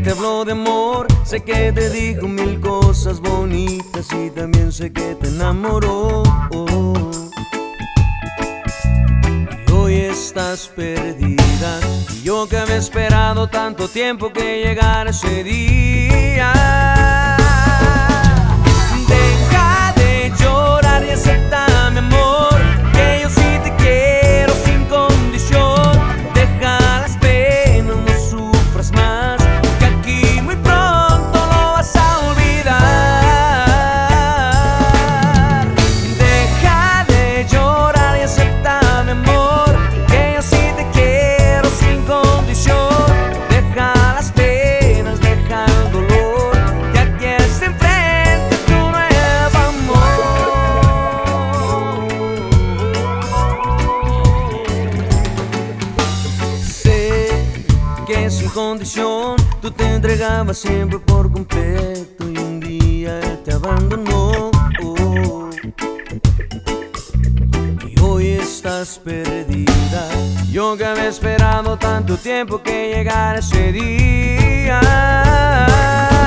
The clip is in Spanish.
te habló de amor, sé que te dijo mil cosas bonitas y también sé que te enamoró. Y hoy estás perdida, y yo que había esperado tanto tiempo que llegara ese día. Deja de llorar y acepta, mi amor, que yo sí te quiero sin condición. Deja las penas, no sufras más, que aquí muy pronto lo vas a olvidar. Deja de llorar y acepta, mi amor, que yo sí te quiero sin condición. Deja las penas, deja el dolor, que aquí está enfrente tu nuevo amor. Sé que sin condición tú te entregabas siempre por completo, y un día él te abandonó. Y hoy estás perdida, yo que había esperado tanto tiempo que llegara ese día.